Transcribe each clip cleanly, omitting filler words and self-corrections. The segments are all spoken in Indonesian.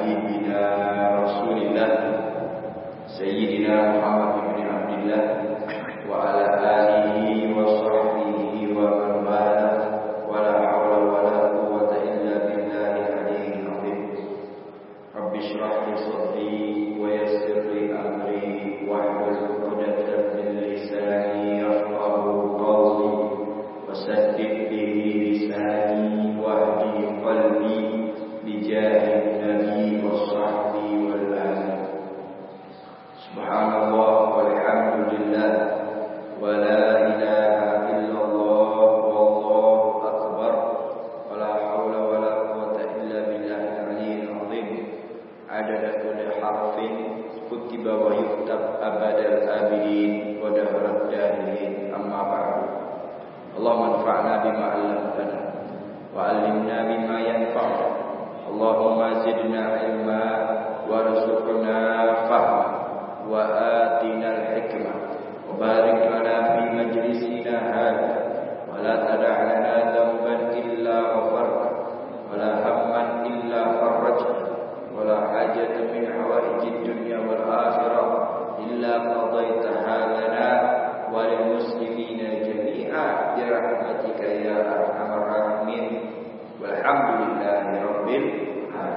حبيبنا رسول الله سيدنا محمد بن عبد الله وعلى آله وصحبه ومن والاه ولا حول ولا قوة إلا بالله العلي العظيم رب اشرح لي صدري ويسر لي أمري واحلل عقدة من لساني يفقهوا قولي وسدد به لساني واهدي قلبي بجاه النبي والصحب والآل سبحان الله والحمد لله ولا إله إلا الله والله أكبر ولا حول ولا قوة إلا بالله العلي العظيم عدد كل حرف كتب ويكتب أبد الآبدين ودهر الداهرين أما بعد اللهم انفعنا بما علمتنا وعلمنا بما ينفعنا اللهم زدنا علما وارزقنا فهما وآتنا الحكمة وبارك لنا في مجلسنا هذا ولا تدع لنا ذنبا إلا غفرته ولا هما إلا فرجته ولا حاجة من حوائج الدنيا والآخرة إلا قضيتها لنا وللمسلمين جميعا برحمتك يا أرحم الراحمين والحمد لله رب العالمين.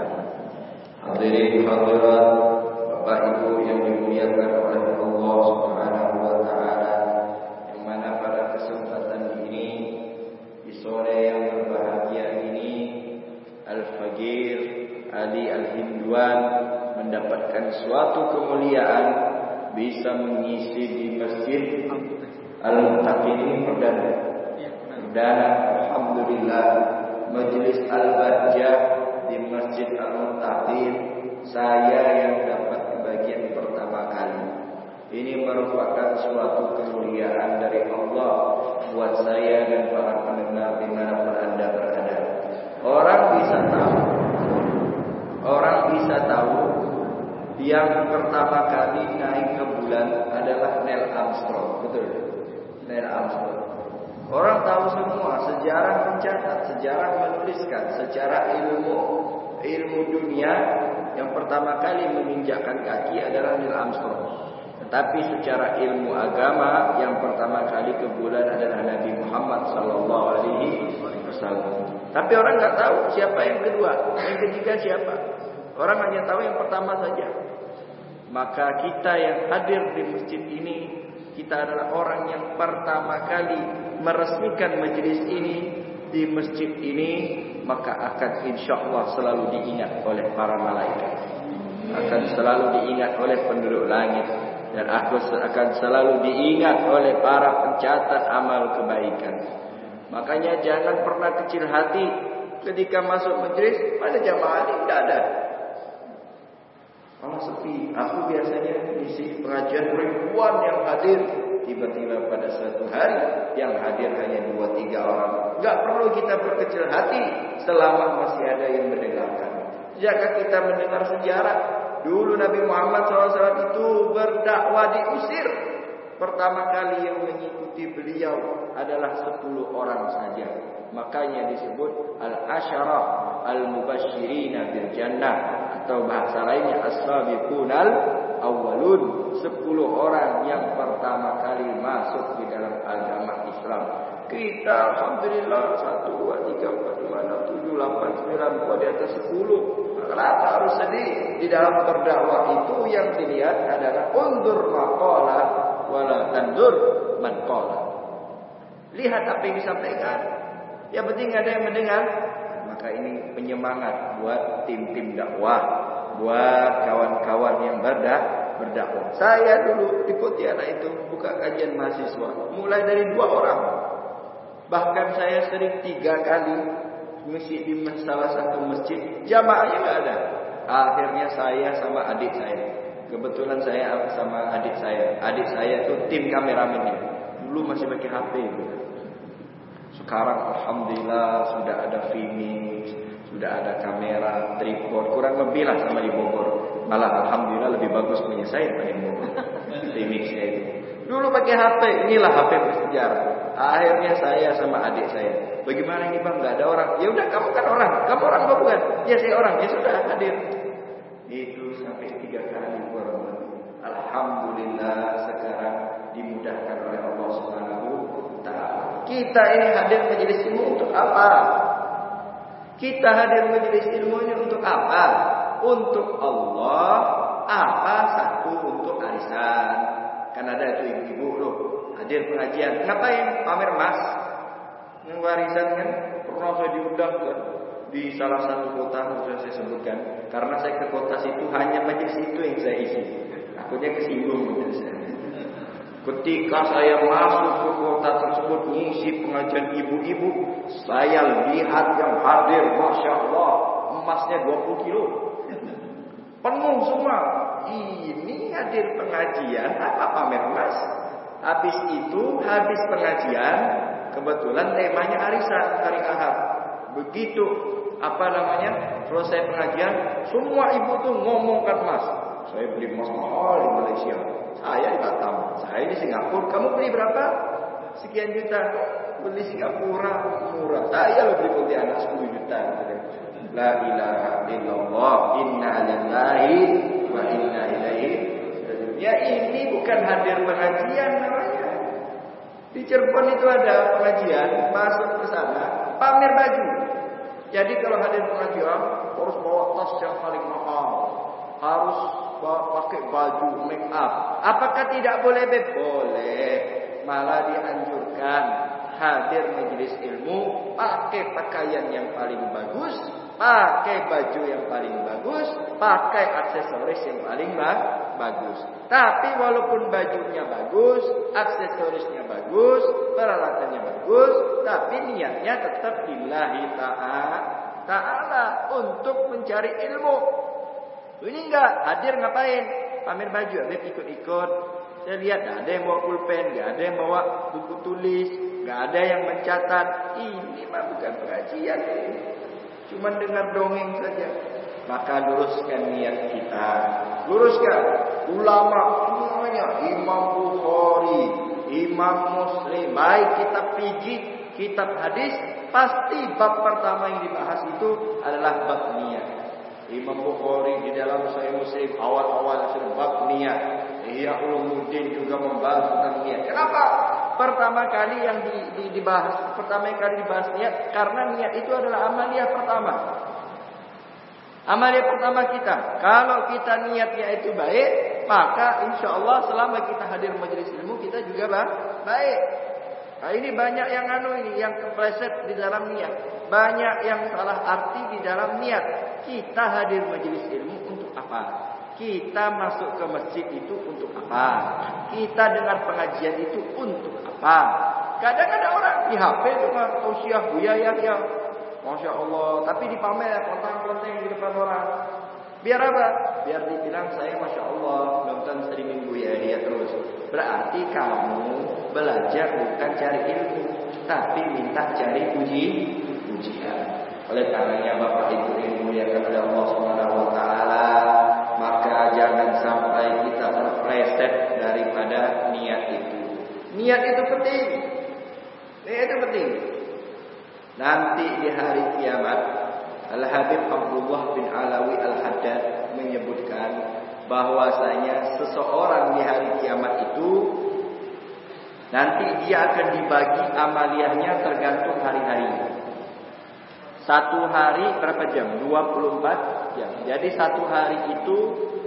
Hadirin hadirat Bapak Ibu yang dimuliakan oleh Allah Subhanahu wa taala, yang mana pada kesempatan ini di sore yang berbahagia ini Al-Faqir Ali Al-Hinduan mendapatkan suatu kemuliaan bisa mengisi di Masjid Al-Muttaqin perdana alhamdulillah Majelis Al-Bahjah di Masjid Al-Muttaqin saya yang dapat bagian pertama kali. Ini merupakan suatu kemuliaan dari Allah buat saya dan para pendengar dimanapun Anda berada. Orang bisa tahu yang pertama kali naik ke bulan adalah Neil Armstrong, betul? Neil Armstrong. Orang tahu semua, sejarah mencatat, sejarah menuliskan, secara ilmu dunia yang pertama kali menginjakkan kaki adalah Neil Armstrong. Tetapi secara ilmu agama yang pertama kali ke bulan adalah Nabi Muhammad sallallahu alaihi wasallam. Tapi orang nggak tahu siapa yang kedua, yang ketiga siapa. Orang hanya tahu yang pertama saja. Maka kita yang hadir di masjid ini, kita adalah orang yang pertama kali meresmikan majelis ini di masjid ini, maka akan insyaallah selalu diingat oleh para malaikat, akan selalu diingat oleh penduduk langit, dan akan selalu diingat oleh para pencatat amal kebaikan. Makanya jangan pernah kecil hati ketika masuk majelis, pada jamaah ini tidak ada. Kalau sepi, aku biasanya mengisi pengajian ribuan yang hadir. Tiba-tiba pada suatu hari yang hadir hanya 2-3 orang. Enggak perlu kita berkecil hati selama masih ada yang mendengarkan. Jika kita mendengar sejarah, dulu Nabi Muhammad SAW itu berdakwah diusir. Pertama kali yang mengikuti beliau adalah 10 orang saja. Makanya disebut al-asyarah al-mubasyirina bil jannah, atau bahasa lainnya as-sabiqunal awwalun, 10 orang yang pertama kali masuk di dalam agama Islam. Kita alhamdulillah 1, 2, 3, 4, 5, 6, 7, 8, 9 buat di atas 10. Kenapa harus sedih? Di dalam berdakwah itu yang dilihat adalah undur maqala wala tandur man qala. Lihat apa yang disampaikan. Yang penting ada yang mendengar. Maka ini penyemangat buat tim-tim dakwah, buat kawan-kawan yang berdakwah. Saya dulu ikuti anak itu buka kajian mahasiswa, mulai dari 2 orang. Bahkan saya sering 3 kali mengisi di salah satu masjid, jamaahnya nggak ada. Akhirnya saya sama adik saya, kebetulan saya sama adik saya. Adik saya itu tim kameramennya. Dulu masih pakai HP. Sekarang alhamdulillah sudah ada filming, sudah ada kamera, tripod, kurang lebih lah sama di Bogor. Malah alhamdulillah lebih bagus punya saya daripada di Bogor. Filming saya itu. Dulu pakai HP, inilah HP bersejarah. Akhirnya saya sama adik saya, bagaimana ini bang, nggak ada orang? Ya udah kamu kan orang, kamu orang apa bukan? Ya saya orang, ya sudah hadir. kali kurang lebih. Alhamdulillah sekarang dimudahkan oleh Allah Subhanahu wa taala. Kita ini hadir majelis ilmu untuk apa? Kita hadir majelis ilmu ini untuk apa? Untuk Allah, apa satu untuk arisan. Kan ada itu ibu-ibu loh, hadir pengajian. Ngapain? Pamer emas. Yang warisan kan pernah saya diundang kan di salah satu kota, sudah saya sebutkan. Karena saya ke kota situ hanya majelis itu yang saya isi. Takutnya kesinggung majelis saya. Ketika saya masuk ke kota tersebut ngisi pengajian ibu-ibu, saya lihat yang hadir, Masya Allah, emasnya 20 kilo. Penuh semua. Ini hadir pengajian, apa pamer emas? Habis pengajian, kebetulan temanya arisan, hari Ahad. Begitu, selesai pengajian, semua ibu tuh ngomongkan emas. Saya beli emas mahal di Malaysia. Saya di Batam, saya di Singapura. Kamu beli berapa? Sekian juta. Beli Singapura murah. Saya beli Pontianak 10 juta. La ilaha illallah, inna lillahi wa inna ilaihi. Ya ini bukan hadir pengajian namanya. Di Cirebon itu ada pengajian, masuk ke sana, pamer baju. Jadi kalau hadir pengajian harus bawa tas yang paling mahal, harus pakai baju make up. Apakah tidak boleh? Boleh. Malah dianjurkan hadir majelis ilmu pakai pakaian yang paling bagus, pakai baju yang paling bagus, pakai aksesoris yang paling bagus. Tapi walaupun bajunya bagus, aksesorisnya bagus, peralatannya bagus, tapi niatnya tetap lillahi ta'ala untuk mencari ilmu. Ini enggak hadir ngapain? Pamer baju, ada ikut-ikut. Saya lihat enggak ada yang bawa pulpen, enggak ada yang bawa buku tulis, enggak ada yang mencatat. Ini mah bukan pengajian ini. Cuma dengar dongeng saja. Maka luruskan niat kita. Luruskan. Ulama semuanya, Imam Bukhari, Imam Muslim, baik kitab fikih, kitab hadis, pasti bab pertama yang dibahas itu adalah bab niat. Imam Bukhari di dalam Sahih Muslim awal-awal sudah bab niat. Ihya Ulumuddin juga membahas tentang niat. Kenapa? Pertama kali dibahas niat karena niat itu adalah amaliyah pertama. Amaliyah pertama kita. Kalau kita niatnya itu baik, maka insya Allah selama kita hadir majelis ilmu kita juga baik. Nah ini banyak yang yang kepleset di dalam niat. Banyak yang salah arti di dalam niat. Kita hadir majelis ilmu untuk apa? Kita masuk ke masjid itu untuk apa? Kita dengar pengajian itu untuk apa? Kadang-kadang orang di HP itu mah tausiah buya ya, Masya Allah. Tapi dipamer kontang-kontang di depan orang. Biar apa? Biar dibilang saya Masya Allah nonton streaming buya terus. Berarti kamu belajar bukan cari ilmu, tapi minta cari pujian. Oleh karenanya Bapak Ibu yang dimuliakan oleh Allah Subhanahu wa taala, maka jangan sampai kita terpleset daripada niat itu. Niat itu penting. Niat itu penting. Nanti di hari kiamat, Al-Habib Abdullah bin Alawi Al-Haddad menyebutkan bahwasanya seseorang di hari kiamat itu nanti dia akan dibagi amaliyahnya tergantung hari-harinya. Satu hari berapa jam? 24 jam. Jadi satu hari itu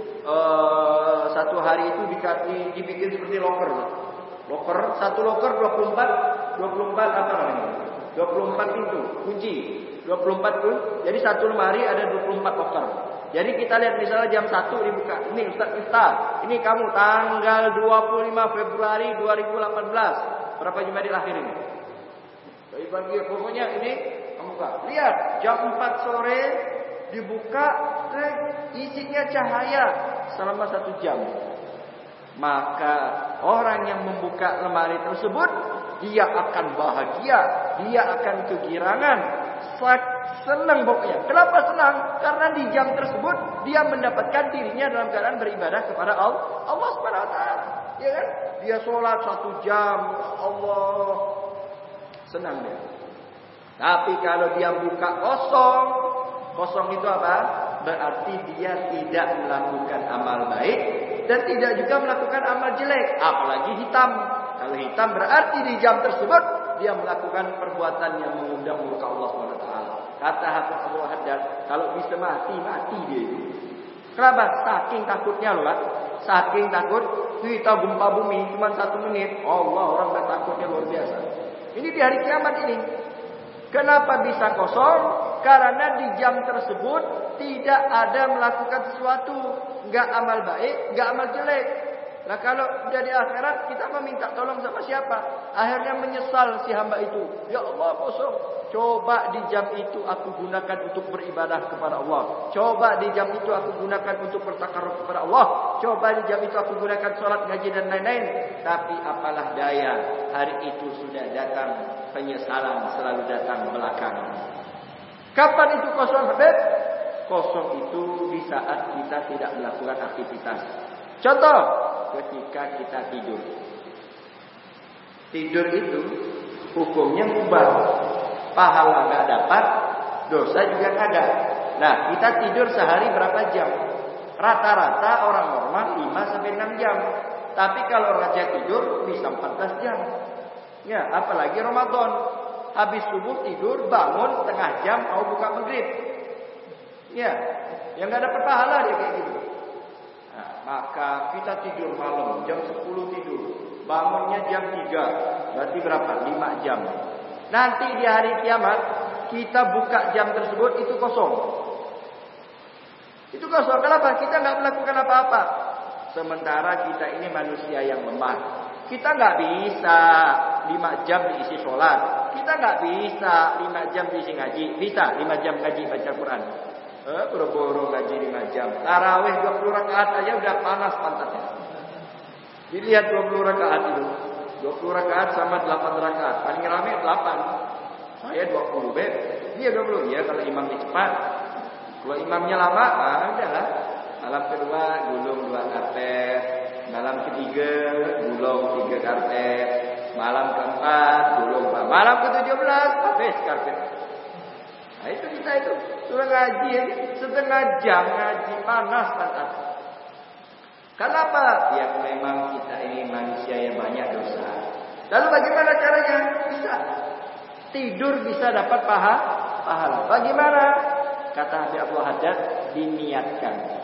dibikin seperti loker. Satu loker 24 apa namanya? 24 pintu, kunci. 24 tuh. Jadi satu lemari ada 24 loker. Jadi kita lihat misalnya jam 1 dibuka. Ini Ustaz Miftah. Ini kamu tanggal 25 Februari 2018. Berapa Jumadil akhir ini? Bagi pokoknya ini kamu buka. Lihat jam 4 sore dibuka, isinya cahaya selama 1 jam. Maka orang yang membuka lemari tersebut dia akan bahagia, dia akan kegirangan, senang pokoknya. Kenapa senang? Karena di jam tersebut dia mendapatkan dirinya dalam keadaan beribadah kepada Allah Subhanahu wa taala. Ya kan? Dia sholat 1 jam, Allah senang dia. Tapi kalau dia buka kosong itu apa? berarti dia tidak melakukan amal baik dan tidak juga melakukan amal jelek, apalagi hitam. Kalau hitam berarti di jam tersebut dia melakukan perbuatan yang mengundang murka Allah SWT. Kata Hafiz Abdul Haddad, kalau bisa mati dia itu. Kenapa? Saking takutnya loh, Pak. Saking takut, kita gempa bumi cuma 1 menit. Allah, orang udah takutnya luar biasa. Ini di hari kiamat ini. Kenapa bisa kosong? Karena di jam tersebut tidak ada melakukan sesuatu. Enggak amal baik, enggak amal jelek. Nah kalau udah di akhirat kita meminta tolong sama siapa? Akhirnya menyesal si hamba itu. Ya Allah kosong. Coba di jam itu aku gunakan untuk beribadah kepada Allah. Coba di jam itu aku gunakan untuk bertakarruf kepada Allah. Coba di jam itu aku gunakan sholat, ngaji dan lain-lain. Tapi apalah daya, hari itu sudah datang penyesalan, selalu datang belakangan. Kapan itu kosong, Habib? Kosong itu di saat kita tidak melakukan aktivitas. Contoh, ketika kita tidur. Tidur itu hukumnya mubah. Pahala nggak dapat, dosa juga nggak ada. Nah, kita tidur sehari berapa jam? Rata-rata orang normal 5 sampai 6 jam. Tapi kalau raja tidur bisa 14 jam. Ya, apalagi Ramadan. Habis subuh tidur, bangun setengah jam mau buka maghrib. Ya, yang nggak dapat pahala dia kayak gitu. Nah, maka kita tidur malam jam 10 tidur, bangunnya jam 3, berarti berapa? 5 jam. Nanti di hari kiamat kita buka jam tersebut itu kosong. Itu kosong. Kenapa? Kita nggak melakukan apa-apa. Sementara kita ini manusia yang lemah. Kita nggak bisa 5 jam diisi sholat. Kita nggak bisa 5 jam diisi ngaji. Bisa 5 jam ngaji baca Quran. Boro-boro ngaji 5 jam. Tarawih 20 rakaat aja udah panas pantatnya. Dilihat 20 rakaat itu. 20 rakaat sama 8 rakaat. Paling rame 8. Saya 20, Beb. Dia 20. Ya kalau imamnya cepat. Kalau imamnya lama, udahlah. Malam kedua gulung 2 karpet. Malam ketiga gulung 3 karpet. Malam keempat gulung 4. Malam ke-17 habis karpet. Nah itu kita itu. Suruh ngaji setengah jam ngaji panas pantat. Kenapa? Ya memang kita ini manusia yang banyak dosa. Lalu bagaimana caranya? Bisa. Tidur bisa dapat pahala. Bagaimana? Kata Habib Abdul Haddad, diniatkan.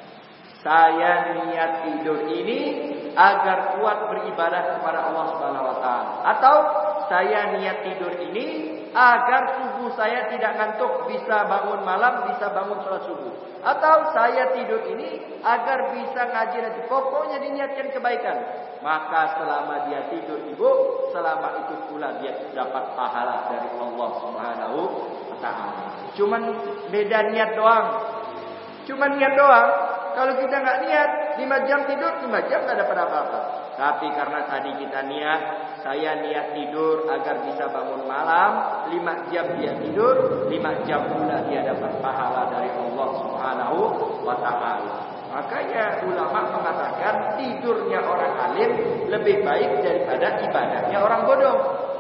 Saya niat tidur ini agar kuat beribadah kepada Allah Subhanahu wa taala. Atau saya niat tidur ini agar tubuh saya tidak ngantuk, bisa bangun malam, bisa bangun sholat subuh. Atau saya tidur ini agar bisa ngaji nanti. Pokoknya diniatkan kebaikan. Maka selama dia tidur ibu, selama itu pula dia dapat pahala dari Allah Subhanahu wa taala. Cuman beda niat doang. Cuman niat doang. Kalau kita nggak niat, 5 jam tidur, 5 jam nggak dapat apa-apa. Tapi karena tadi kita niat, saya niat tidur agar bisa bangun malam, 5 jam dia tidur, 5 jam pula dia dapat pahala dari Allah Subhanahu wa taala. Makanya ulama mengatakan tidurnya orang alim lebih baik daripada ibadahnya orang bodoh.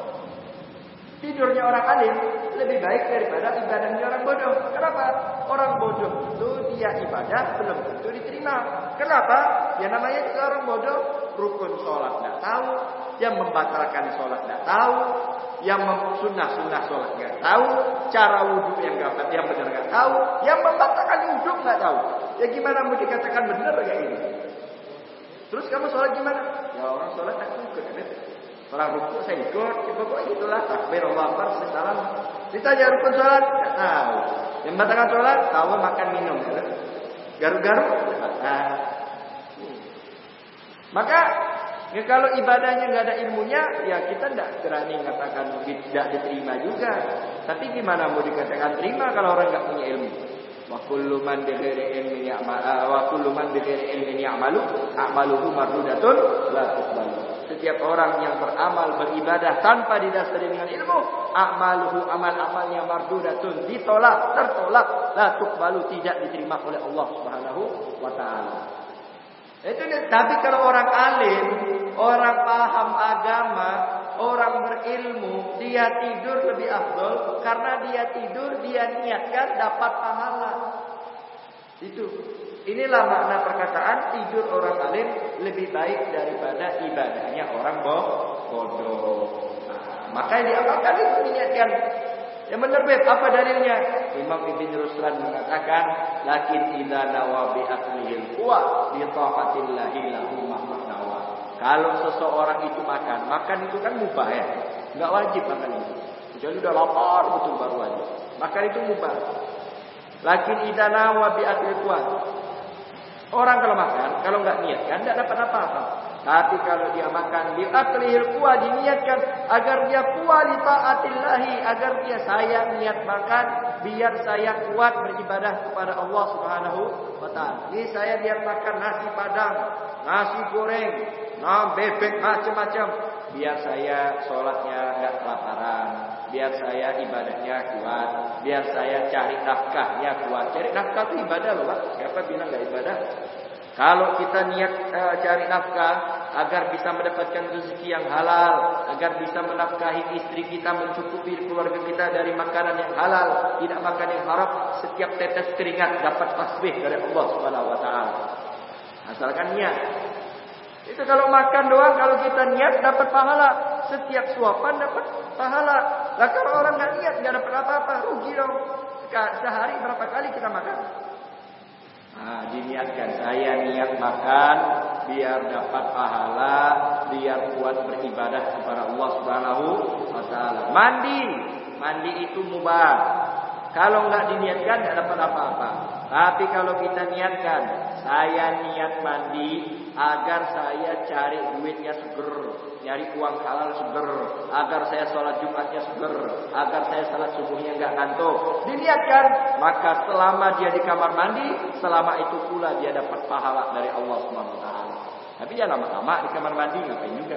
Tidurnya orang alim lebih baik daripada ibadahnya orang bodoh. Kenapa? Orang bodoh itu dia ibadah belum tentu diterima. Kenapa? Ya namanya juga orang bodoh. Rukun sholat tidak tahu, yang membatalkan sholat tidak tahu, yang sunnah sholat nggak tahu, cara wudhu yang benar nggak tahu, yang membatalkan wudhu nggak tahu. Ya gimana mau dikatakan benar kayak ini? Terus kamu sholat gimana? Ya orang sholat tak ikut, kan? Orang rukun saya ikut, pokoknya gitulah. Takbir Allah Akbar, salam. Ditanya rukun sholat, nggak tahu. Yang membatalkan sholat, tahu makan minum, kan? Garuk-garuk, Maka ya kalau ibadahnya nggak ada ilmunya, ya kita tidak berani mengatakan tidak diterima juga. Tapi gimana mau dikatakan terima kalau orang nggak punya ilmu? Wa kullu man bi ghairi ilmin ya'malu a'maluhu mardudatun la tuqbalu. Setiap orang yang beramal beribadah tanpa didasari dengan ilmu, a'maluhu amal-amalnya mardudatun, ditolak, tertolak, la tuqbalu, tidak diterima oleh Allah Subhanahu wa taala. Itu tapi kalau orang alim, orang paham agama, orang berilmu, dia tidur lebih afdol karena dia tidur dia niatkan dapat pahala. Itu. Inilah makna perkataan tidur orang alim lebih baik daripada ibadahnya orang bodoh. Nah, maka yang diamalkan itu niatkan. Yang menerbit apa dalilnya? Imam Ibn Ruslan mengatakan, lakin idza nawa bi aklihil quwa bi taatillahi lahu mahnawa. Kalau seseorang itu makan itu kan mubah ya. Enggak wajib makan itu. Kecuali udah lapar betul baru wajib. Makan itu mubah. Lakin idza nawa bi aklihil quwa. Orang kalau makan, kalau enggak niatkan enggak dapat apa-apa. Tapi kalau dia makan bi aklihil quwa, diniatkan agar dia kuat li taatillahi, agar dia saya niat makan biar saya kuat beribadah kepada Allah Subhanahu wa taala. Ini saya niat makan nasi padang, nasi goreng, bebek macam-macam, biar saya sholatnya enggak kelaparan, biar saya ibadahnya kuat, biar saya cari nafkahnya kuat. Cari nafkah itu ibadah loh, Pak. Siapa bilang enggak ibadah? Kalau kita niat cari nafkah agar bisa mendapatkan rezeki yang halal, agar bisa menafkahi istri kita, mencukupi keluarga kita dari makanan yang halal, tidak makan yang haram, setiap tetes keringat dapat tasbih dari Allah Subhanahu wa taala. Asalkan niat. Itu kalau makan doang, kalau kita niat dapat pahala, setiap suapan dapat pahala. Lah kalau orang enggak niat enggak dapat apa-apa, rugi dong. Sehari berapa kali kita makan? Diniatkan, saya niat makan biar dapat pahala, biar kuat beribadah kepada Allah Subhanahu wa taala. Mandi itu mubah. Kalau enggak diniatkan enggak dapat apa-apa. Tapi kalau kita niatkan, saya niat mandi agar saya cari duitnya seger, nyari uang halal seger, agar saya sholat Jumatnya seger, agar saya sholat subuhnya enggak ngantuk. Diniatkan, maka selama dia di kamar mandi, selama itu pula dia dapat pahala dari Allah Subhanahu wa taala. Tapi jangan lama-lama di kamar mandi, ngapain juga.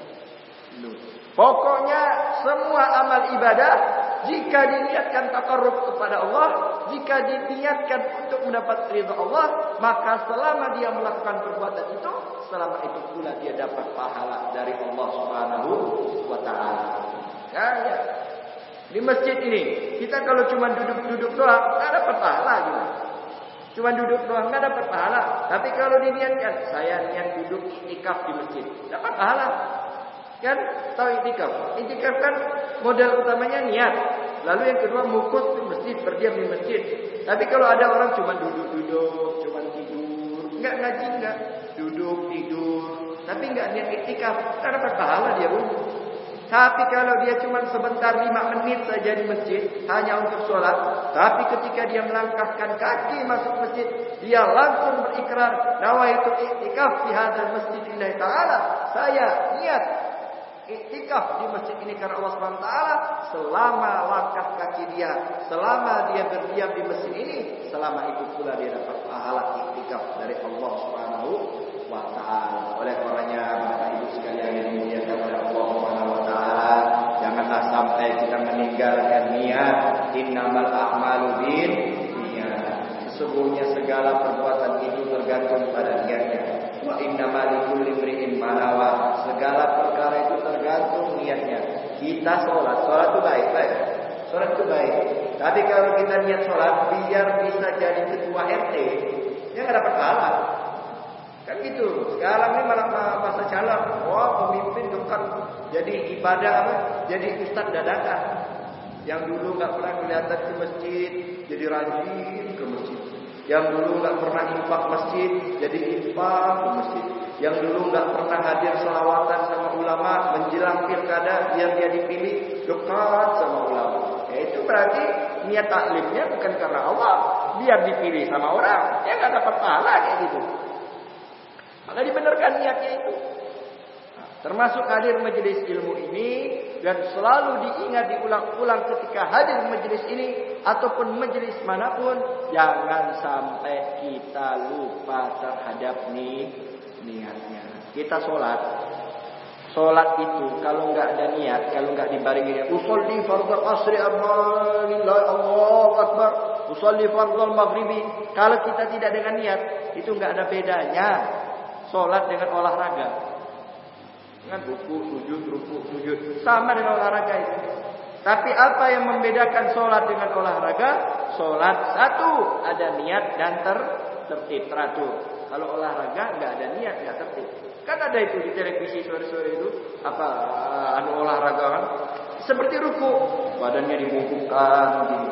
Pokoknya semua amal ibadah jika diniatkan taqarrub kepada Allah, jika diniatkan untuk mendapat ridha Allah, maka selama dia melakukan perbuatan itu, selama itu pula dia dapat pahala dari Allah Subhanahu wa taala. Ya. Di masjid ini, kita kalau cuma duduk-duduk doang, enggak dapat pahala gitu. Cuma duduk doang enggak dapat pahala. Tapi kalau diniatkan, saya niat duduk iktikaf di masjid, dapat pahala. Kan tahu iktikaf? Iktikaf kan modal utamanya niat. Lalu yang kedua mukut di masjid, berdiam di masjid. Tapi kalau ada orang cuma duduk-duduk, cuma tidur, enggak ngaji, enggak duduk tidur, tapi enggak niat iktikaf, enggak dapat pahala dia pun. Tapi kalau dia cuma sebentar 5 menit saja di masjid hanya untuk sholat, tapi ketika dia melangkahkan kaki masuk masjid, dia langsung berikrar, nawaitu iktikaf fi hadzal masjidillah taala. Saya niat iktikaf di masjid ini karena Allah Subhanahu wa taala. Selama langkah kaki dia, selama dia berdiam di masjid ini, selama itu pula dia dapat pahala iktikaf dari Allah Subhanahu wa taala. Oleh karenanya Bapak Ibu sekalian yang dimuliakan oleh Allah Subhanahu wa taala, janganlah sampai kita meninggalkan niat. Innamal a'malu binniyat. Sesungguhnya segala perbuatan itu tergantung pada niatnya. Wa innamal likulli imri'in ma nawa. Segala perkara itu tergantung niatnya. Kita sholat itu baik. Sholat itu baik. Tapi kalau kita niat sholat biar bisa jadi ketua RT, dia nggak dapat pahala. Kan gitu. Sekarang ini malah masa calon. Wah, pemimpin dekat jadi ibadah apa? Jadi ustaz dadakan. Yang dulu nggak pernah kelihatan ke masjid, jadi rajin ke masjid. Yang dulu nggak pernah infak masjid, jadi infak ke masjid. Yang dulu nggak pernah hadir selawatan sama ulama, menjelang pilkada biar dia dipilih, dekat sama ulama. Ya itu berarti niat taklimnya bukan karena Allah, biar dipilih sama orang, dia nggak dapat pahala kayak gitu. Maka dibenarkan niatnya itu. Nah, termasuk hadir majelis ilmu ini dan selalu diingat diulang-ulang ketika hadir majelis ini ataupun majelis manapun, jangan sampai kita lupa terhadap niatnya. Kita sholat itu kalau nggak ada niat, kalau nggak dibarengi usolli fardhu asri Allahu akbar, usolli fardhu maghribi, kalau kita tidak dengan niat, itu nggak ada bedanya sholat dengan olahraga. Dengan ruku sujud sama dengan olahraga itu. Tapi apa yang membedakan sholat dengan olahraga? Sholat satu, ada niat dan tertib, teratur. Kalau olahraga nggak ada niat, nggak tertib. Kan ada itu di televisi sore-sore itu olahraga kan? Seperti ruku, badannya dibungkukkan begini.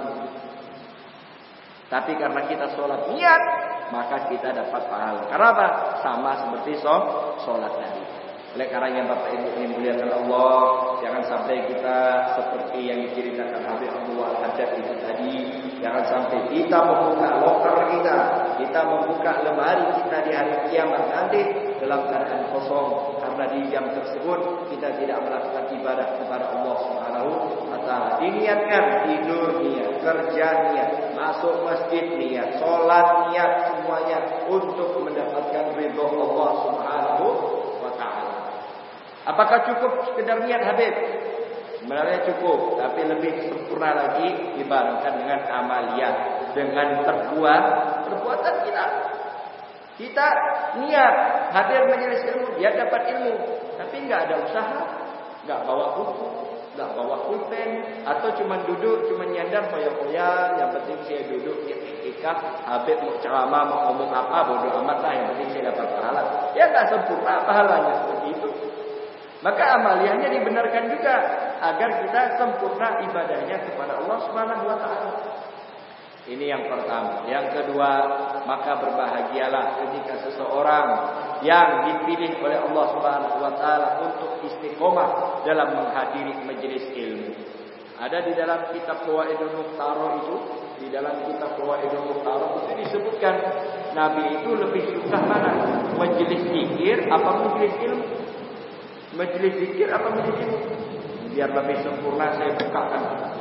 Tapi karena kita sholat niat, maka kita dapat pahala. Karena apa? Sama seperti sholat tadi. Oleh karenanya Bapak Ibu yang dimuliakan Allah, jangan sampai kita seperti yang diceritakan Habib Abdullah Al-Haddad itu tadi. Jangan sampai kita membuka loker kita membuka lemari kita di hari kiamat nanti dalam keadaan kosong. Karena di jam tersebut kita tidak melakukan ibadah kepada Allah Subhanahu wa Ta'ala. Diniatkan tidur niat, kerja niat, masuk masjid niat, sholat niat, semuanya untuk mendapatkan ridho Allah Subhanahu wa Ta'ala. Apakah cukup sekedar niat Habib? Sebenarnya cukup, tapi lebih sempurna lagi dibarengkan dengan amaliyah, dengan perbuatan kita. Kita niat hadir majelis ilmu, dia dapat ilmu, tapi nggak ada usaha, nggak bawa buku, nggak bawa pulpen, atau cuma duduk, cuma nyandar foya-foya. Yang penting saya duduk di iktikaf, Habib mau ceramah, mau ngomong apa, bodo amat lah. Yang penting saya dapat pahala. Ya nggak sempurna pahalanya seperti itu. Maka amaliyahnya dibenarkan juga agar kita sempurna ibadahnya kepada Allah Subhanahu wa Ta'ala. Ini yang pertama. Yang kedua, maka berbahagialah ketika seseorang yang dipilih oleh Allah Subhanahu wa Ta'ala untuk istiqomah dalam menghadiri majelis ilmu. Ada di dalam kitab Fawaidul Mukhtarah itu, di dalam kitab Fawaidul Mukhtarah itu disebutkan Nabi itu lebih suka mana? Majelis zikir apa majelis ilmu? Majelis zikir apa majelis ilmu? Biar lebih sempurna saya bukakan.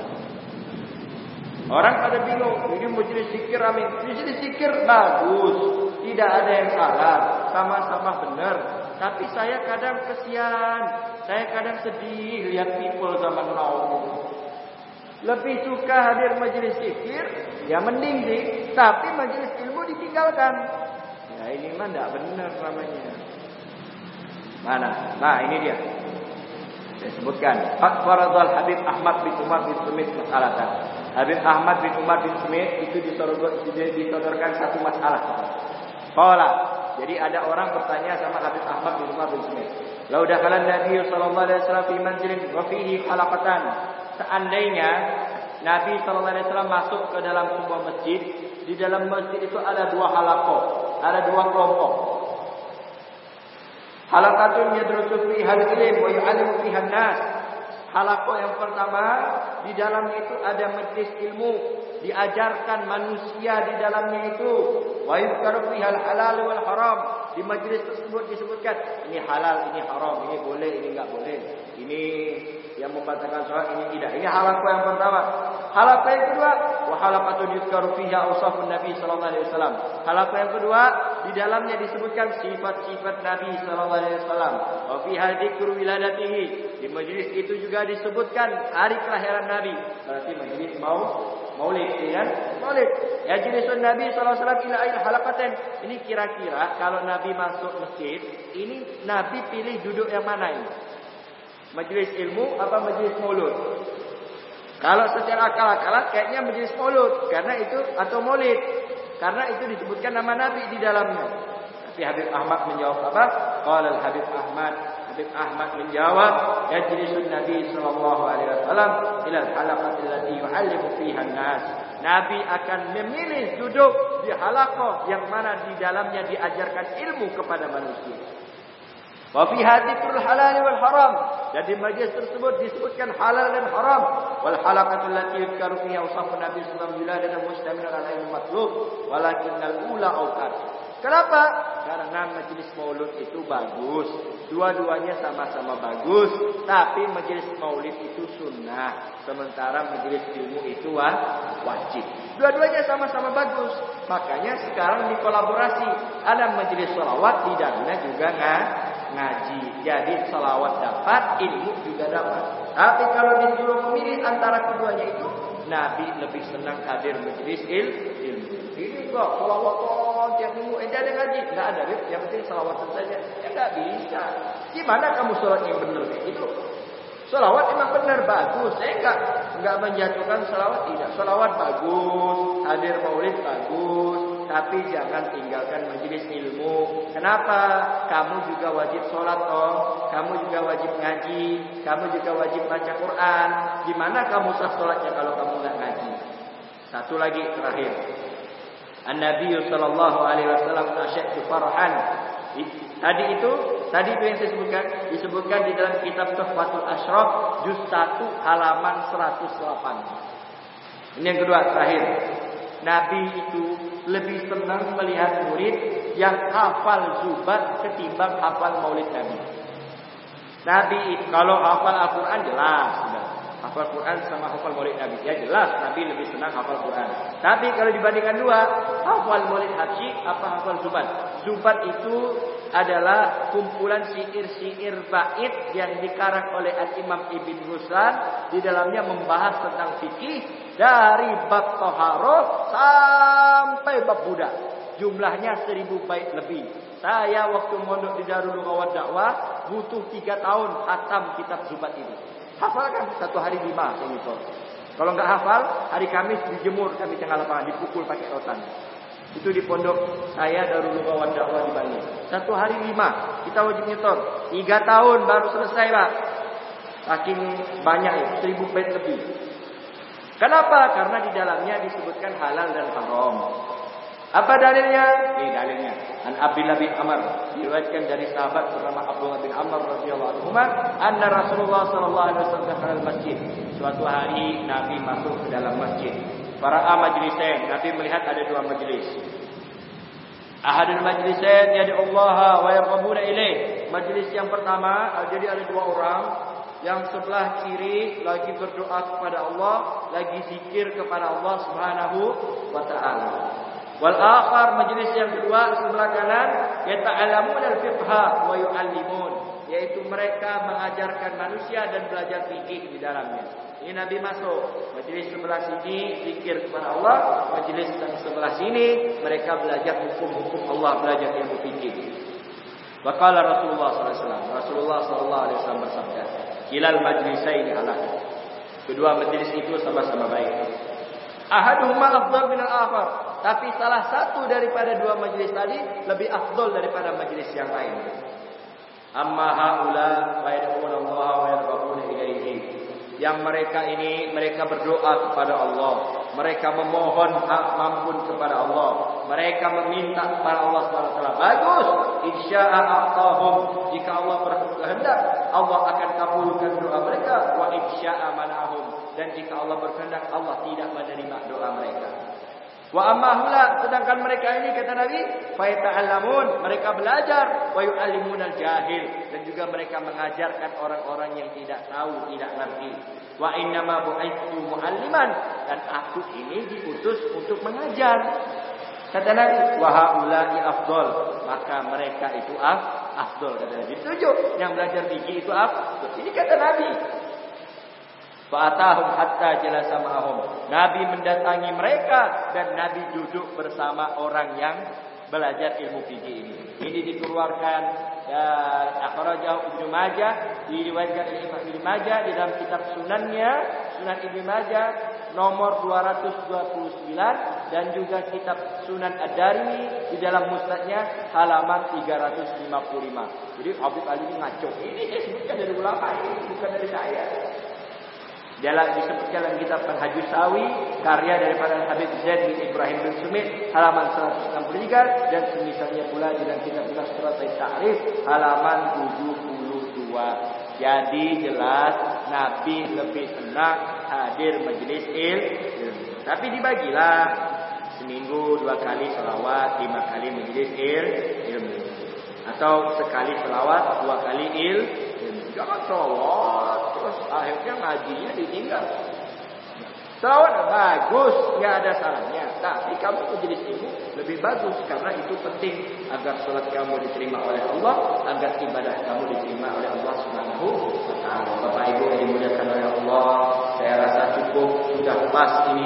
Orang pada bingung, ini majelis zikir amin. Majelis zikir bagus, tidak ada yang salah, sama-sama benar. Tapi saya kadang kesian, saya kadang sedih lihat people zaman now. Lebih suka hadir majelis zikir, ya mending sih. Tapi majelis ilmu ditinggalkan. Ya ini mah tidak benar namanya. Mana? Nah ini dia. Saya sebutkan. Faradul Habib Ahmad bin Umar bin Sumit masalahkan. Habib Ahmad bin Umar bin Sumit itu disodorkan satu masalah. Qala. Jadi ada orang bertanya sama Habib Ahmad bin Umar bin Sumit. Lau dakhala Nabi sallallahu alaihi wasallam fi manzilin wa fihi halaqatan. Seandainya Nabi sallallahu alaihi wasallam masuk ke dalam sebuah masjid, di dalam masjid itu ada dua halaqah, ada dua kelompok. Halaqatun yadrusu fiha al-ilm wa yu'allimu fiha an-nas. Halaqah yang pertama, di dalamnya itu ada majelis ilmu, diajarkan manusia di dalamnya itu. Wa yuzkaru fiha al-halal wal haram. Di majelis tersebut disebutkan ini halal, ini haram, ini boleh, ini enggak boleh. Ini yang membatalkan sholat, ini tidak. Ini halaqah yang pertama. Halaqah yang kedua, wa halaqatun yuzkaru fiha awsafun Nabi sallallahu alaihi wasallam. Halaqah yang kedua, di dalamnya disebutkan sifat-sifat Nabi sallallahu alaihi wasallam. Wa fiha dzikru wiladatihi. Di majelis itu juga disebutkan hari kelahiran Nabi. Berarti majelis Maulid, ya? Maulid. Ya jelisun Nabi sallallahu alaihi wasallam ila ail halaqatain. Ini kira-kira kalau Nabi masuk masjid, ini Nabi pilih duduk yang mana ini? Majelis ilmu apa majelis maulud? Kalau secara akal-akalan kayaknya majelis maulud karena itu atau maulid. Karena itu disebutkan nama Nabi di dalamnya. Tapi Habib Ahmad menjawab apa? Qala Habib Ahmad menjawab, yajlisun Nabi sallallahu alaihi wasallam ila al-halaqati allati yu'allimu fiha an-nas. Nabi akan memilih duduk di halaqah yang mana di dalamnya diajarkan ilmu kepada manusia. Wa fi dzikrul halal wal haram. Dan di majlis tersebut disebutkan halal dan haram. Wal halaqatu allati yuzkaru fiha awsafun Nabi sallallahu alaihi wasallam mustamilan ala ilmi matlub walakinnal ula awqat. Kenapa? Karena majelis maulud itu bagus. Dua-duanya sama-sama bagus. Tapi majelis maulid itu sunnah. Sementara majelis ilmu itu wajib. Dua-duanya sama-sama bagus. Makanya sekarang dikolaborasi. Ada majelis sholawat, di dalamnya juga ngaji. Jadi sholawat dapat, ilmu juga dapat. Tapi kalau disuruh memilih antara keduanya itu, Nabi lebih senang hadir majelis ilmu. Ini kok sholawat tiap minggu ada ngaji, enggak ada, yang penting sholawatan saja. Ya enggak bisa. Gimana kamu sholat yang benar kayak gitu? Salawat memang benar bagus. Saya enggak menjatuhkan salawat, tidak. Salawat bagus, hadir maulid bagus, tapi jangan tinggalkan majelis ilmu. Kenapa? Kamu juga wajib sholat toh, kamu juga wajib ngaji, kamu juga wajib baca Quran. Gimana kamu sah sholatnya kalau kamu nggak ngaji? Satu lagi terakhir. An-Nabi sallallahu alaihi wasallam asyaddu farahan. Tadi itu yang saya sebutkan disebutkan di dalam kitab Tuhfatul Asyraf juz 1 halaman 108. Ini yang kedua terakhir. Nabi itu lebih senang melihat murid yang hafal zubat ketimbang hafal maulid Nabi. Nabi itu kalau hafal Al-Qur'an jelas sudah. Hafal Quran sama hafal maulid Nabi. Ya jelas Nabi lebih senang hafal Quran. Tapi kalau dibandingkan dua, hafal maulid habsyi apa hafal zubat? Zubat itu adalah kumpulan syair-syair bait yang dikarang oleh Al-Imam Ibn Ruslan. Di dalamnya membahas tentang fikih dari bab taharah sampai bab budak. Jumlahnya 1000 bait lebih. Saya waktu mondok di Darul Lughah Dakwah butuh 3 tahun khatam kitab zubat itu. Hafalkan 1 hari 5 ini. Kalau nggak hafal, hari Kamis dijemur kami tengah lapangan, dipukul pakai rotan. Itu di pondok saya Darul Lughah Dakwah di Bali. 1 hari 5 kita wajib nyetor. 3 tahun baru selesai Pak. Saking banyak ya, 1000 bait lebih. Kenapa? Karena di dalamnya disebutkan halal dan haram. Apa dalilnya? Ini dalilnya. An Abdullah bin Amr diriwayatkan dari sahabat bernama Abdullah bin Amr radhiyallahu anhu, anna Rasulullah sallallahu alaihi wasallam dakhala al-masjid. Suatu hari Nabi masuk ke dalam masjid. Para majlisain, Nabi melihat ada 2 majelis. Ahadul majlisain yad'u Allah wa yarghabuna ilaih. Majelis yang pertama, jadi ada 2 orang yang sebelah kiri lagi berdoa kepada Allah, lagi zikir kepada Allah Subhanahu wa taala. Wal akhar majlis yang kedua sebelah kanan yata'allamuna al-fiqha wa yu'allimun, yaitu mereka mengajarkan manusia dan belajar fikih di dalamnya. Ini Nabi masuk majlis sebelah sini zikir kepada Allah, majlis yang sebelah sini mereka belajar hukum-hukum Allah, belajar ilmu fikih. Wa qala Rasulullah sallallahu alaihi wasallam, Rasulullah sallallahu alaihi wasallam bersabda, "Kilal majlisaini ala." Kedua majlis itu sama-sama baik. Ahaduhuma afdal min al-akhar. Tapi salah satu daripada 2 majelis tadi lebih afdal daripada majelis yang lain. Amma haula wa yad'una Allah wa yarghabuna ilaihi. Yang mereka ini mereka berdoa kepada Allah, mereka memohon ampun kepada Allah, mereka meminta kepada Allah SWT. Bagus. Insya'a a'tahum. Jika Allah berkehendak, Allah akan kabulkan doa mereka. Wa insya'a mana'ahum. Dan jika Allah berkehendak, Allah tidak menerima doa mereka. Wa amma hula, sedangkan mereka ini kata Nabi, fa yata'allamun, mereka belajar, wa yu'allimunal jahil, dan juga mereka mengajarkan orang-orang yang tidak tahu, tidak ngerti. Wa innama bu'itsu mu'alliman, dan aku ini diutus untuk mengajar. Kata Nabi, wa haula'i afdal, maka mereka itu afdal. Kata Nabi, setuju, yang belajar fikih itu afdal. Ini kata Nabi. Fa'atahum hatta jalasa ma'ahum. Nabi mendatangi mereka dan Nabi duduk bersama orang yang belajar ilmu fikih ini. Ini dikeluarkan akhrajahu Ibnu Majah, diriwayatkan oleh Imam Ibnu Majah di dalam kitab Sunannya, Sunan Ibnu Majah nomor 229, dan juga kitab Sunan Ad-Darimi di dalam Musnadnya halaman 355. Jadi Habib Ali ini ngaco. Ini saya sebutkan dari ulama, ini bukan dari saya. Dalam disebutkan dalam kitab Al-Hajjus Sawi karya daripada Habib Zaid bin Ibrahim bin Sumit halaman 163, dan semisalnya pula di dalam kitab Nasrat Ta'rif halaman 72. Jadi jelas Nabi lebih senang hadir majelis ilmu. Tapi dibagilah seminggu 2 kali selawat, 5 kali majelis ilmu, atau sekali selawat 2 kali ilmu. Jangan selawat terus akhirnya ngajinya ditinggal. Selawat bagus, nggak ada salahnya. Tapi kamu majelis ilmu lebih bagus, karena itu penting agar salat kamu diterima oleh Allah, agar ibadah kamu diterima oleh Allah Subhanahu wa taala. Bapak Ibu yang dimuliakan oleh Allah, saya rasa cukup, sudah pas ini.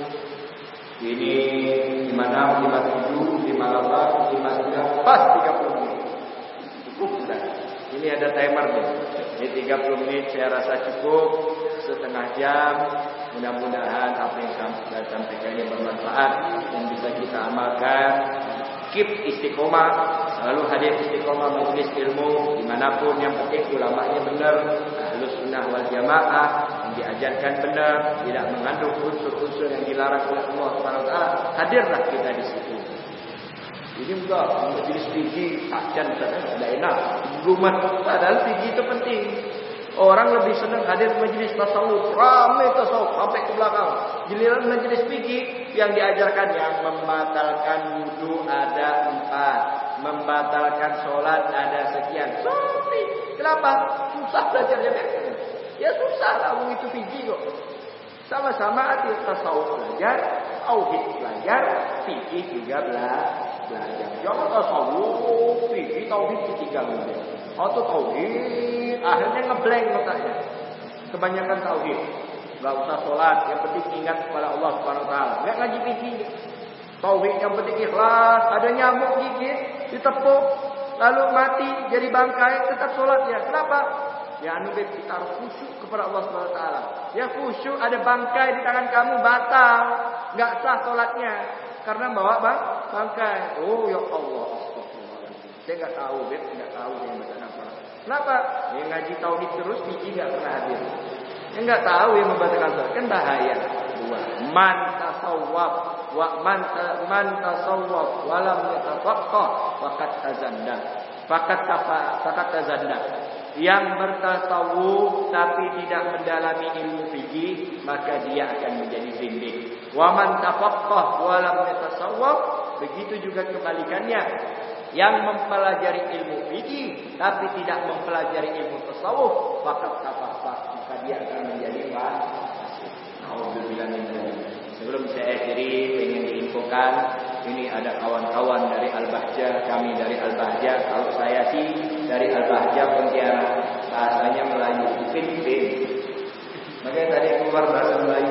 Ini 56, 57, 58, 59, pas 30 menit. Cukup sudah. 59, Ini ada timer nih. Ini 30 menit saya rasa cukup. Setengah jam. Mudah-mudahan apa yang saya sampaikan ini bermanfaat dan bisa kita amalkan. Keep istiqomah. Selalu hadir istiqomah majelis ilmu dimanapun. Yang penting ulamanya benar. Ahlus sunnah wal jamaah. Yang diajarkan benar. Tidak mengandung unsur-unsur yang dilarang oleh Allah SWT. Hadirlah kita di situ. Ini enggak, majelis fikih acan sana tidak enak. Gumat, padahal fikih itu penting. Orang lebih senang hadir majelis tasawuf, ramai tasawuf sampai ke belakang. Giliran majelis fikih yang diajarkan yang membatalkan wudu ada 4, membatalkan sholat ada sekian. Sorry, kenapa? Susah belajarnya biasanya. Ya susah lah, itu fikih kok. Sama-sama ada tasawuf belajar, tauhid belajar, fikih juga belajar. Jangan tasawuf, fikih, tauhid ditinggalkan. Atau tauhid, akhirnya ngeblank otaknya. Kebanyakan tauhid. Enggak usah sholat, yang penting ingat kepada Allah Subhanahu wa taala. Enggak ngaji fikih. Tauhid yang penting ikhlas, ada nyamuk gigit, ditepuk, lalu mati jadi bangkai, tetap sholat ya. Kenapa? Ya kita harus khusyuk kepada Allah Subhanahu wa taala. Ya khusyuk, ada bangkai di tangan kamu batal, enggak sah sholatnya. Karena bawa bangkai. Oh ya Allah, astagfirullahaladzim. Saya enggak tahu, enggak tahu yang bacaan apa. Kenapa? Yang ngaji tauhid terus fikih enggak pernah hadir. Yang enggak tahu yang membacakan sholat kan bahaya. Dua. Man tasawwaf wa man tasawwaf wa lam yatafaqqah faqad tazanda. Faqad tazanda. Yang bertasawuf tapi tidak mendalami ilmu fikih, maka dia akan menjadi zindik. Wa man tafaqqah wa lam yatasawwaf, begitu juga kebalikannya. Yang mempelajari ilmu fikih tapi tidak mempelajari ilmu tasawuf, faqad tafaqqah, maka dia akan menjadi fasik. Alhamdulillah. Sebelum saya akhiri, ingin diinfokan, ini ada kawan-kawan dari Al-Bahjah, kami dari Al-Bahjah. Kalau saya sih dari Al-Bahjah Pontianak, bahasanya Melayu, Pin. Makanya tadi keluar bahasa Melayu.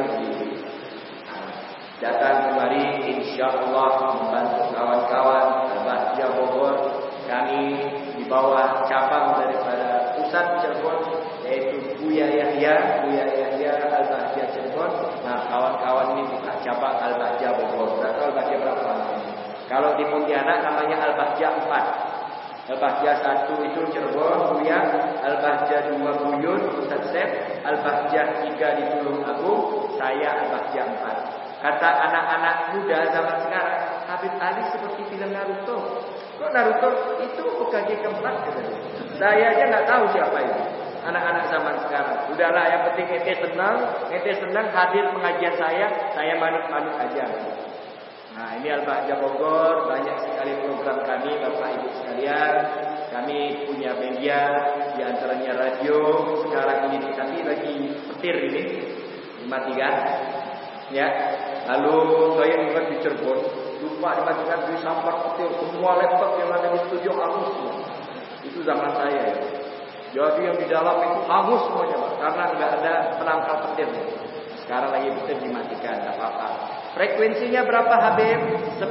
Datang kemari, insya Allah membantu kawan-kawan Al-Bahjah Bogor. Kami di bawah cabang daripada pusat Cirebon, yaitu Buya Yahya Al-Bahjah Cirebon. Nah, kawan-kawan ini buka cabang Al-Bahjah Bogor. Berapa Al-Bahjah berapa? Kalau di Pontianak namanya Al-Bahjah 4. Al-Bahjah 1 itu Cirebon, Buya. Al-Bahjah 2 Buyut, Ustaz Sep. Al-Bahjah 3 di Tulung Agung. Saya Al-Bahjah 4. Kata anak-anak muda zaman sekarang, Habib Ali seperti film Naruto. Kok Naruto itu UKG keempat katanya. Saya aja nggak tahu siapa itu. Anak-anak zaman sekarang. Udahlah, yang penting ente senang hadir pengajian saya manut-manut aja. Nah, ini Al-Bahjah Bogor, banyak sekali program kami Bapak Ibu sekalian. Kami punya media, di antaranya radio. Sekarang ini kami lagi petir ini 53. Ya. Lalu saya juga di Cirebon, lupa dibagikan di sampar petir, semua laptop yang ada di studio hangus. Itu zaman saya. Jadi yang di dalam itu hangus semuanya, Pak, karena nggak ada penangkal petir. Sekarang lagi petir dimatikan, nggak apa-apa. Frekuensinya berapa Habib?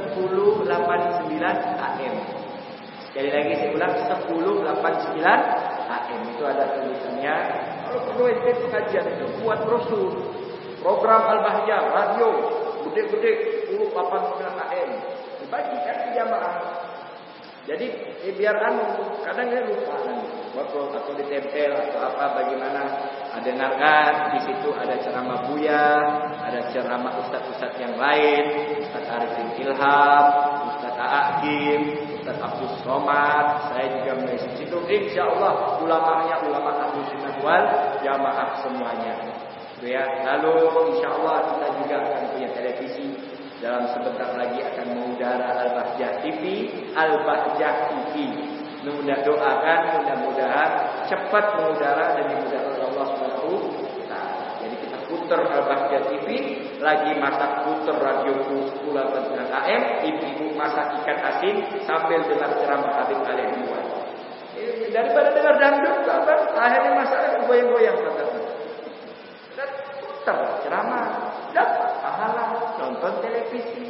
1089 AM. Sekali lagi saya ulang, 1089 AM. Itu ada tulisannya. Kalau perlu ente pengajian itu buat brosur. Program Al-Bahjah radio gede-gede 1089 AM. Dibagikan ke jamaah. Jadi biar kadang dia lupa botol atau ditempel atau apa bagaimana. Dengarkan di situ ada ceramah Buya, ada ceramah ustaz-ustaz yang lain, Ustaz Arifin Ilham, Ustaz A'akim, Ustaz Abdul Somad. Saya juga mengisi situ. Insyaallah ulamanya ulama Ahlus Sunnah wal Jamaah semuanya. Ya, lalu insyaallah kita juga akan punya televisi. Dalam sebentar lagi akan mengudara Al-Bahjah TV, Al-Bahjah TV. Doakan mudah-mudahan cepat mengudara dan dimudahkan Allah Subhanahu wa taala. Jadi kita putar Al-Bahjah TV, lagi masak putar radio 1089 AM, ibu-ibu masak ikan asin sambil dengar ceramah Habib Ali Muhammad. Daripada dengar dangdut, akhirnya masaknya goyang-goyang katanya. Dan putar ceramah, dapat pahala, nonton televisi,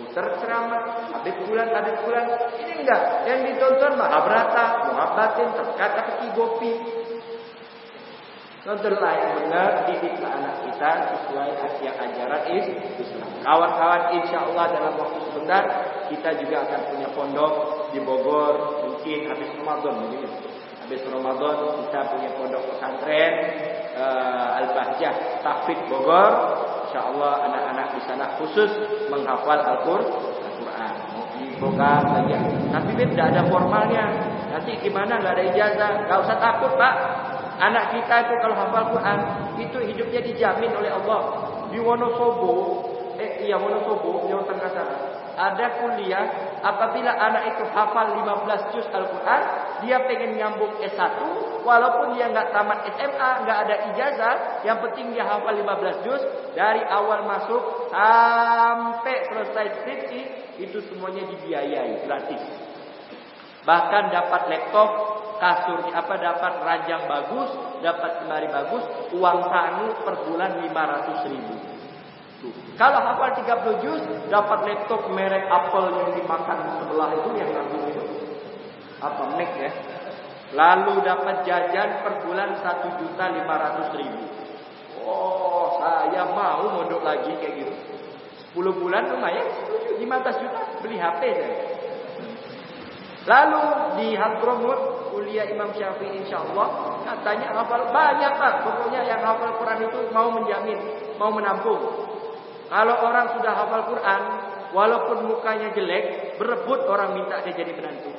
Terceramah, habis bulan. Ini enggak. Yang ditonton Mahabharata, Muhabbatin, kata-kata gopi. Tontonlah yang benar, didiklah anak kita sesuai yang ajaran Islam. Kawan-kawan, insya Allah dalam waktu sebentar kita juga akan punya pondok di Bogor. Mungkin habis Ramadan begini. Habis Ramadan kita punya pondok pesantren Al-Bahjah Tahfidz Bogor. Insya Allah anak-anak di sana khusus menghafal Al-Quran. Mau dibuka saja. Tapi tidak ada formalnya. Nanti gimana? Nggak ada ijazah. Nggak usah takut, Pak. Anak kita itu kalau hafal Quran itu hidupnya dijamin oleh Allah. Di Wonosobo, Wonosobo, Jawa Tengah sana. Ada kuliah apabila anak itu hafal 15 juz Al-Quran, dia pengen nyambung S1, walaupun dia nggak tamat SMA, nggak ada ijazah, yang penting dia hafal 15 juz dari awal masuk sampai selesai skripsi, itu semuanya dibiayai gratis. Bahkan dapat laptop, kasur dapat ranjang bagus, dapat lemari bagus, uang saku per bulan 500.000. Kalau hafal 30 juz, dapat laptop merek Apple yang dimakan sebelah itu yang nanggung itu. Apa Mac ya? Lalu dapat jajan per bulan 1.500.000. Oh, saya mau mondok lagi kayak gitu. 10 bulan lumayan, 15 juta beli HP saya. Lalu di Hadramut kuliah Imam Syafi'i insyaallah katanya hafal banyak Pak. Pokoknya yang hafal Quran itu mau menjamin, mau menampung. Kalau orang sudah hafal Quran, walaupun mukanya jelek, berebut orang minta dia jadi menantu.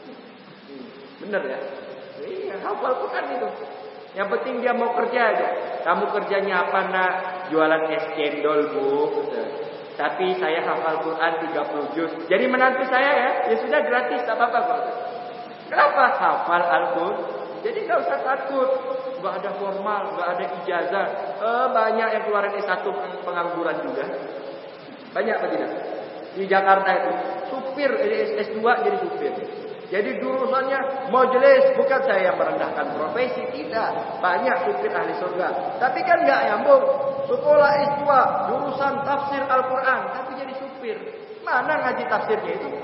Bener ya? Iya, hafal Quran itu. Yang penting dia mau kerja aja. Kamu kerjanya apa nak? Jualan es cendol Bu. Tapi saya hafal Quran 30 juz. Jadi menantu saya ya sudah gratis, tak apa-apa. Kenapa? Hafal Al-Quran. Jadi gak usah takut. Gak ada formal, gak ada ijazah. Banyak yang keluaran S1 pengangguran juga. Banyak apa tidak? Di Jakarta itu supir, S2 jadi supir. Jadi jurusannya majelis, bukan saya merendahkan profesi, tidak. Banyak supir ahli surga. Tapi kan gak nyambung. Sekolah S2, jurusan tafsir Al-Quran, tapi jadi supir. Mana ngaji tafsirnya itu?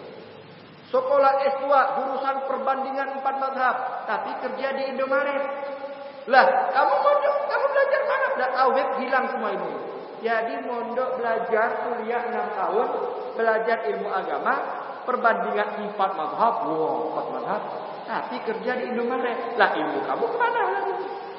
Sekolah S2, jurusan perbandingan 4 mazhab, tapi kerja di Indomaret. Lah, kamu mondok, kamu belajar mana? Udah tauhid hilang semua ini. Jadi mondok belajar kuliah 6 tahun, belajar ilmu agama, perbandingan 4 mazhab, 4 mazhab, tapi kerja di Indomaret. Lah, ilmu kamu kemana lagi?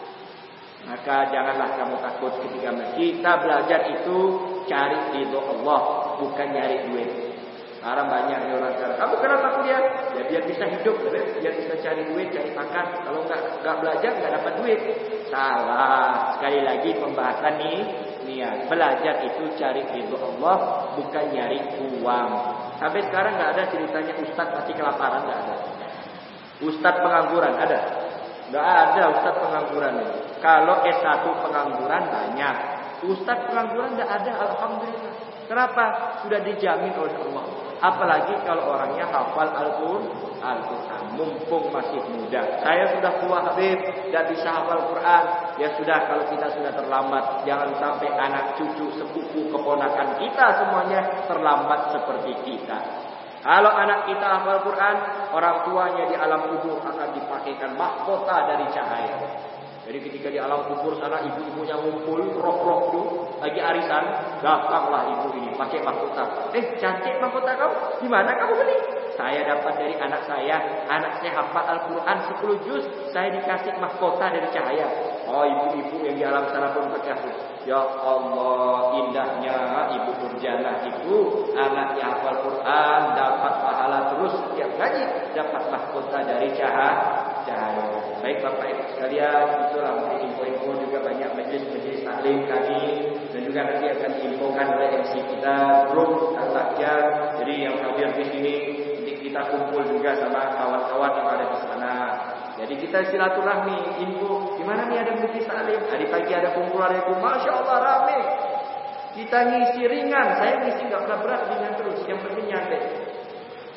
Maka janganlah kamu takut ketika kita belajar itu cari ridho Allah, bukan nyari duit. Sekarang banyak orang sekarang. Kamu kenapa kuliah? Ya biar bisa hidup, biar bisa cari duit, cari makan. Kalau nggak belajar nggak dapat duit. Salah. Sekali lagi pembahasan nih, niat belajar itu cari ridho Allah, bukan nyari uang. Sampai sekarang nggak ada ceritanya ustadz masih kelaparan, nggak ada. Ustadz pengangguran ada? Nggak ada ustadz pengangguran ini. Kalau S1 pengangguran banyak. Ustadz pengangguran nggak ada, alhamdulillah. Kenapa? Sudah dijamin oleh Allah. Apalagi kalau orangnya hafal Al-Quran, mumpung masih muda. Saya sudah tua Habib, tidak bisa hafal Quran. Ya sudah, kalau kita sudah terlambat, jangan sampai anak cucu sepupu keponakan kita semuanya terlambat seperti kita. Kalau anak kita hafal Quran, orang tuanya di alam kubur akan dipakaikan mahkota dari cahaya. Jadi ketika di alam kubur sana ibu-ibunya ngumpul, roh-roh itu lagi arisan, datanglah ibu ini pakai mahkota. Cantik mahkota kamu, di mana kamu beli? Saya dapat dari anak saya hafal Al-Quran 10 juz, saya dikasih mahkota dari cahaya. Oh, ibu-ibu yang di alam sana pun berkata, ya Allah, indahnya ibu Nurjanah itu, anaknya hafal Quran, dapat pahala terus setiap ngaji, dapat mahkota dari cahaya. Baik Bapak Ibu sekalian, itulah mungkin info-info juga banyak majelis-majelis taklim kami, dan juga nanti akan diinfokan oleh MC kita grup Al-Bahjah. Jadi yang hadir di sini nanti kita kumpul juga sama kawan-kawan yang ada di sana. Jadi kita silaturahmi, info gimana nih ada majelis taklim. Hari pagi ada kumpulan itu, masya Allah rame. Kita ngisi ringan, saya ngisi nggak pernah berat, ringan terus, yang penting nyantai.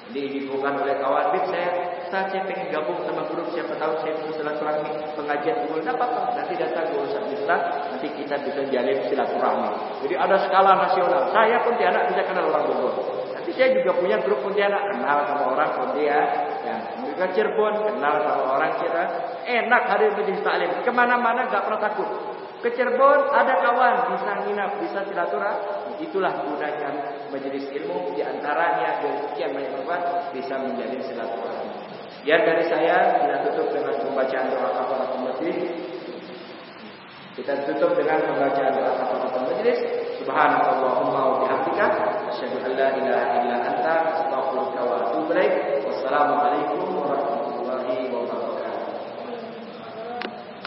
Diinfokan oleh kawan Bib, saya pengen gabung sama grup, siapa tahu saya bisa silaturahmi pengajian dulu. Tidak apa-apa, nanti datang ke Ustaz Miftah, nanti kita bisa jalin silaturahmi. Jadi ada skala nasional. Saya Pontianak bisa kenal orang Bogor. Nanti saya juga punya grup Pontianak, kenal sama orang Pontianak. Ya, juga Cirebon, kenal sama orang Cirebon. Enak hadir majelis taklim, kemana-mana gak pernah takut. Ke Cirebon ada kawan, bisa nginap, bisa silaturahmi. Itulah gunanya majelis ilmu, di antaranya dari sekian banyak tempat bisa menjadi silaturahmi. Ya, dari saya kita tutup dengan pembacaan doa kafaratul majlis. Kita tutup dengan pembacaan doa kafaratul majlis. Subhanallahumma wa bihamdika asyhadu an la ilaha illa anta astaghfiruka wa atubu ilaik. Wassalamualaikum warahmatullahi wabarakatuh.